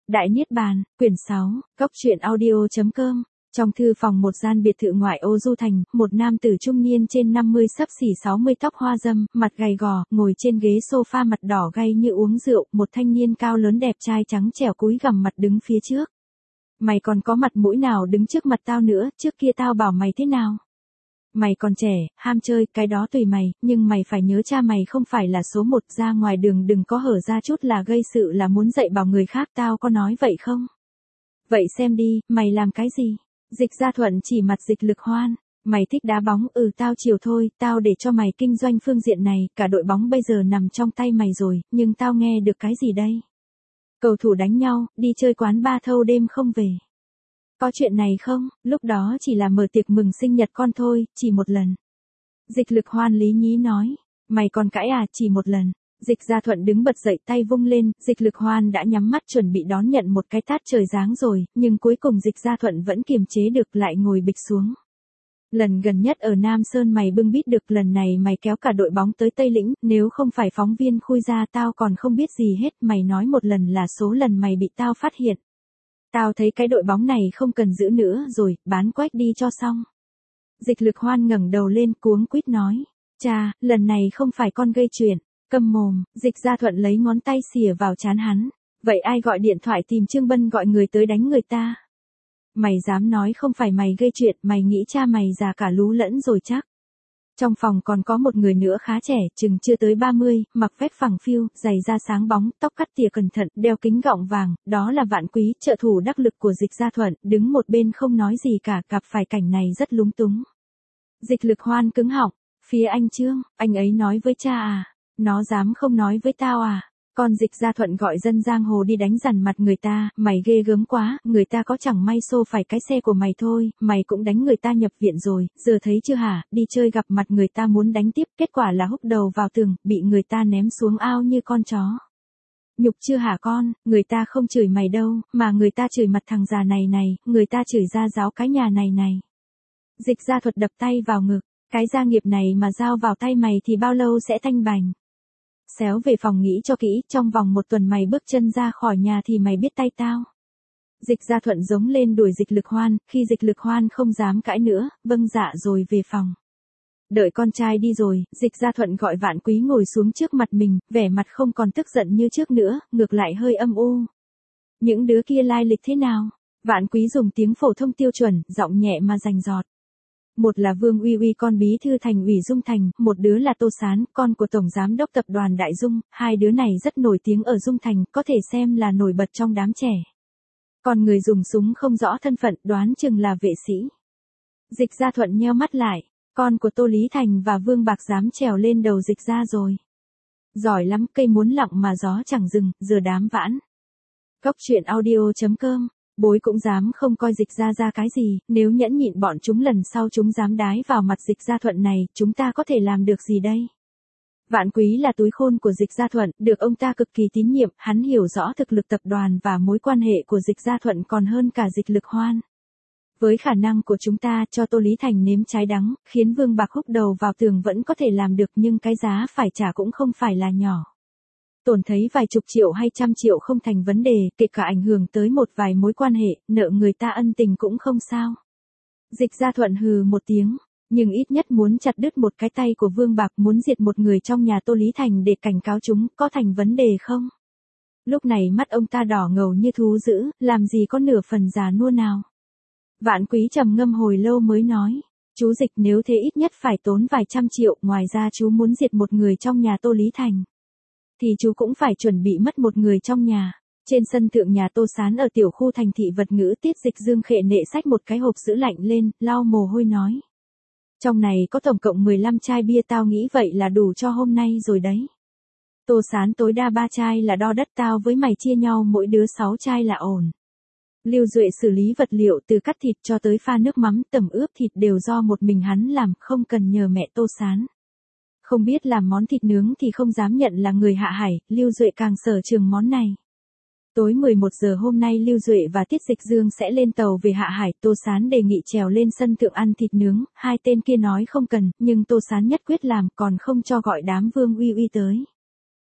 Đại Niết Bàn, quyển 6, Cốc truyện audio.com. Trong thư phòng một gian biệt thự ngoại ô Du Thành, một nam tử trung niên trên 50 xấp xỉ 60 tóc hoa râm, mặt gầy gò, ngồi trên ghế sofa mặt đỏ gay như uống rượu, một thanh niên cao lớn đẹp trai trắng trẻo cúi gằm mặt đứng phía trước. Mày còn có mặt mũi nào đứng trước mặt tao nữa, trước kia tao bảo mày thế nào? Mày còn trẻ, ham chơi, cái đó tùy mày, nhưng mày phải nhớ cha mày không phải là số một, ra ngoài đường đừng có hở ra chút là gây sự là muốn dạy bảo người khác, tao có nói vậy không? Vậy xem đi, mày làm cái gì? Dịch Gia Thuận chỉ mặt Dịch Lực Hoan, mày thích đá bóng, tao chiều thôi, tao để cho mày kinh doanh phương diện này, cả đội bóng bây giờ nằm trong tay mày rồi, nhưng tao nghe được cái gì đây? Cầu thủ đánh nhau, đi chơi quán bar thâu đêm không về. Có chuyện này không? Lúc đó chỉ là mở tiệc mừng sinh nhật con thôi, chỉ một lần. Dịch Lực Hoan lý nhí nói, mày còn cãi à, chỉ một lần. Dịch Gia Thuận đứng bật dậy tay vung lên, Dịch Lực Hoan đã nhắm mắt chuẩn bị đón nhận một cái tát trời giáng rồi, nhưng cuối cùng Dịch Gia Thuận vẫn kiềm chế được lại ngồi bịch xuống. Lần gần nhất ở Nam Sơn mày bưng bít được, lần này mày kéo cả đội bóng tới Tây Lĩnh, nếu không phải phóng viên khui ra tao còn không biết gì hết, mày nói một lần là số lần mày bị tao phát hiện. Tao thấy cái đội bóng này không cần giữ nữa rồi, bán quách đi cho xong. Dịch Lực Hoan ngẩng đầu lên cuống quýt nói, cha, lần này không phải con gây chuyện. Câm mồm, Dịch Gia Thuận lấy ngón tay xìa vào trán hắn. Vậy ai gọi điện thoại tìm Trương Bân gọi người tới đánh người ta? Mày dám nói không phải mày gây chuyện, mày nghĩ cha mày già cả lú lẫn rồi chắc. Trong phòng còn có một người nữa khá trẻ, chừng chưa tới 30, mặc vest phẳng phiu, giày da sáng bóng, tóc cắt tỉa cẩn thận, đeo kính gọng vàng, đó là Vạn Quý, trợ thủ đắc lực của Dịch Gia Thuận, đứng một bên không nói gì cả, gặp phải cảnh này rất lúng túng. Dịch Lực Hoan cứng họng, phía anh Trương, anh ấy nói với cha à? Nó dám không nói với tao à? Con Dịch Gia Thuận gọi dân giang hồ đi đánh dằn mặt người ta, mày ghê gớm quá, người ta có chẳng may xô phải cái xe của mày thôi, mày cũng đánh người ta nhập viện rồi, giờ thấy chưa hả, đi chơi gặp mặt người ta muốn đánh tiếp, kết quả là húc đầu vào tường, bị người ta ném xuống ao như con chó. Nhục chưa hả con, người ta không chửi mày đâu, mà người ta chửi mặt thằng già này, người ta chửi ra giáo cái nhà này. Dịch Gia Thuận đập tay vào ngực, cái gia nghiệp này mà giao vào tay mày thì bao lâu sẽ thanh bành. Xéo về phòng nghĩ cho kỹ, trong vòng 1 tuần mày bước chân ra khỏi nhà thì mày biết tay tao. Dịch Gia Thuận giống lên đuổi Dịch Lực Hoan, khi Dịch Lực Hoan không dám cãi nữa, vâng dạ rồi về phòng. Đợi con trai đi rồi, Dịch Gia Thuận gọi Vạn Quý ngồi xuống trước mặt mình, vẻ mặt không còn tức giận như trước nữa, ngược lại hơi âm u. Những đứa kia lai lịch thế nào? Vạn Quý dùng tiếng phổ thông tiêu chuẩn, giọng nhẹ mà rành rọt. Một là Vương Uy Uy con bí thư thành ủy Dung Thành, một đứa là Tô Sán, con của Tổng Giám đốc Tập đoàn Đại Dung, hai đứa này rất nổi tiếng ở Dung Thành, có thể xem là nổi bật trong đám trẻ. Còn người dùng súng không rõ thân phận, đoán chừng là vệ sĩ. Dịch Gia Thuận nheo mắt lại, con của Tô Lý Thành và Vương Bạc dám trèo lên đầu Dịch Gia rồi. Giỏi lắm, cây muốn lặng mà gió chẳng dừng, giờ đám vãn. Cốc truyện audio.com. Bối cũng dám không coi Dịch Gia ra cái gì, nếu nhẫn nhịn bọn chúng lần sau chúng dám đái vào mặt Dịch Gia Thuận này, chúng ta có thể làm được gì đây? Vạn Quý là túi khôn của Dịch Gia Thuận, được ông ta cực kỳ tín nhiệm, hắn hiểu rõ thực lực tập đoàn và mối quan hệ của Dịch Gia Thuận còn hơn cả Dịch Lực Hoan. Với khả năng của chúng ta cho Tô Lý Thành nếm trái đắng, khiến Vương Bạc húc đầu vào tường vẫn có thể làm được, nhưng cái giá phải trả cũng không phải là nhỏ. Tổn thấy vài chục triệu hay trăm triệu không thành vấn đề, kể cả ảnh hưởng tới một vài mối quan hệ, nợ người ta ân tình cũng không sao. Dịch Gia Thuận hừ một tiếng, nhưng ít nhất muốn chặt đứt một cái tay của Vương Bạc, muốn diệt một người trong nhà Tô Lý Thành để cảnh cáo chúng, có thành vấn đề không? Lúc này mắt ông ta đỏ ngầu như thú dữ, làm gì có nửa phần già nua nào. Vạn Quý trầm ngâm hồi lâu mới nói, chú Dịch, nếu thế ít nhất phải tốn vài trăm triệu, ngoài ra chú muốn diệt một người trong nhà Tô Lý Thành thì chú cũng phải chuẩn bị mất một người trong nhà. Trên sân thượng nhà Tô Sán ở tiểu khu thành thị vật ngữ Tiết Dịch Dương khệ nệ xách một cái hộp sữa lạnh lên, lau mồ hôi nói. Trong này có tổng cộng 15 chai bia, tao nghĩ vậy là đủ cho hôm nay rồi đấy. Tô Sán tối đa 3 chai là đo đất, tao với mày chia nhau mỗi đứa 6 chai là ổn. Lưu Duệ xử lý vật liệu từ cắt thịt cho tới pha nước mắm tẩm ướp thịt đều do một mình hắn làm, không cần nhờ mẹ Tô Sán. Không biết làm món thịt nướng thì không dám nhận là người Hạ Hải, Lưu Duệ càng sở trường món này. Tối 11 giờ hôm nay Lưu Duệ và Tiết Dịch Dương sẽ lên tàu về Hạ Hải, Tô Sán đề nghị trèo lên sân thượng ăn thịt nướng, hai tên kia nói không cần, nhưng Tô Sán nhất quyết làm, còn không cho gọi đám Vương Uy Uy tới.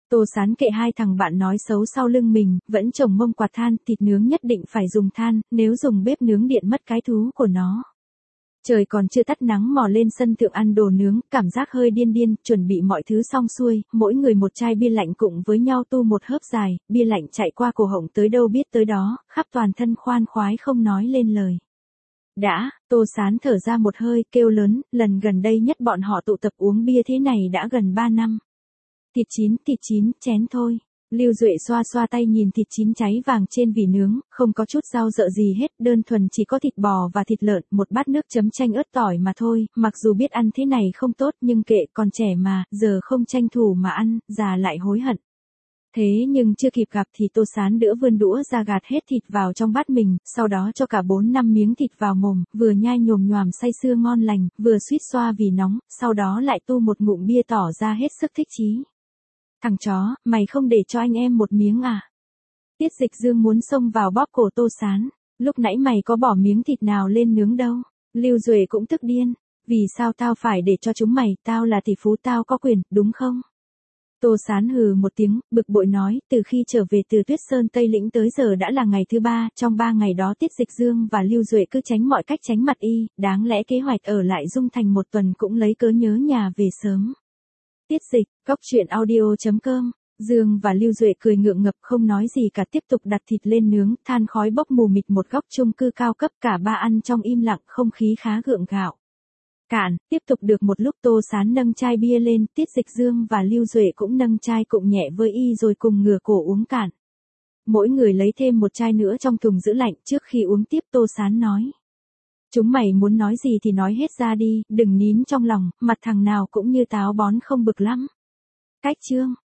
Tô Sán kệ hai thằng bạn nói xấu sau lưng mình, vẫn trồng mông quạt than, thịt nướng nhất định phải dùng than, nếu dùng bếp nướng điện mất cái thú của nó. Trời còn chưa tắt nắng mò lên sân thượng ăn đồ nướng, cảm giác hơi điên điên, chuẩn bị mọi thứ xong xuôi, mỗi người một chai bia lạnh cùng với nhau tu một hớp dài, bia lạnh chạy qua cổ họng tới đâu biết tới đó, khắp toàn thân khoan khoái không nói lên lời. Đã, Tô Sán thở ra một hơi, kêu lớn, lần gần đây nhất bọn họ tụ tập uống bia thế này đã gần 3 năm. Thịt chín, chén thôi. Lưu Duệ xoa xoa tay nhìn thịt chín cháy vàng trên vỉ nướng, không có chút rau dợ gì hết, đơn thuần chỉ có thịt bò và thịt lợn, một bát nước chấm chanh ớt tỏi mà thôi, mặc dù biết ăn thế này không tốt nhưng kệ, còn trẻ mà, giờ không tranh thủ mà ăn, già lại hối hận. Thế nhưng chưa kịp gặp thì Tô Sán đỡ vươn đũa ra gạt hết thịt vào trong bát mình, sau đó cho cả 4-5 miếng thịt vào mồm, vừa nhai nhồm nhoàm say sưa ngon lành, vừa suýt xoa vì nóng, sau đó lại tu một ngụm bia tỏ ra hết sức thích chí. Thằng chó, mày không để cho anh em một miếng à? Tiết Dịch Dương muốn xông vào bóp cổ Tô Sán, lúc nãy mày có bỏ miếng thịt nào lên nướng đâu. Lưu Duệ cũng tức điên, vì sao tao phải để cho chúng mày, tao là tỷ phú tao có quyền, đúng không? Tô Sán hừ một tiếng, bực bội nói, từ khi trở về từ Tuyết Sơn Tây Lĩnh tới giờ đã là ngày thứ 3, trong 3 ngày đó Tiết Dịch Dương và Lưu Duệ cứ tránh mọi cách tránh mặt y, đáng lẽ kế hoạch ở lại Dung Thành một tuần cũng lấy cớ nhớ nhà về sớm. Tiết Dịch, Cóc Truyện Audio.com. Dương và Lưu Duệ cười ngượng ngập không nói gì cả, tiếp tục đặt thịt lên nướng, than khói bốc mù mịt một góc chung cư cao cấp, cả ba ăn trong im lặng, không khí khá gượng gạo. Cạn, tiếp tục được một lúc Tô Sán nâng chai bia lên, Tiết Dịch Dương và Lưu Duệ cũng nâng chai cụng nhẹ với y rồi cùng ngửa cổ uống cạn. Mỗi người lấy thêm một chai nữa trong thùng giữ lạnh, trước khi uống tiếp Tô Sán nói. Chúng mày muốn nói gì thì nói hết ra đi, đừng nín trong lòng, mặt thằng nào cũng như táo bón không bực lắm. Cách chương.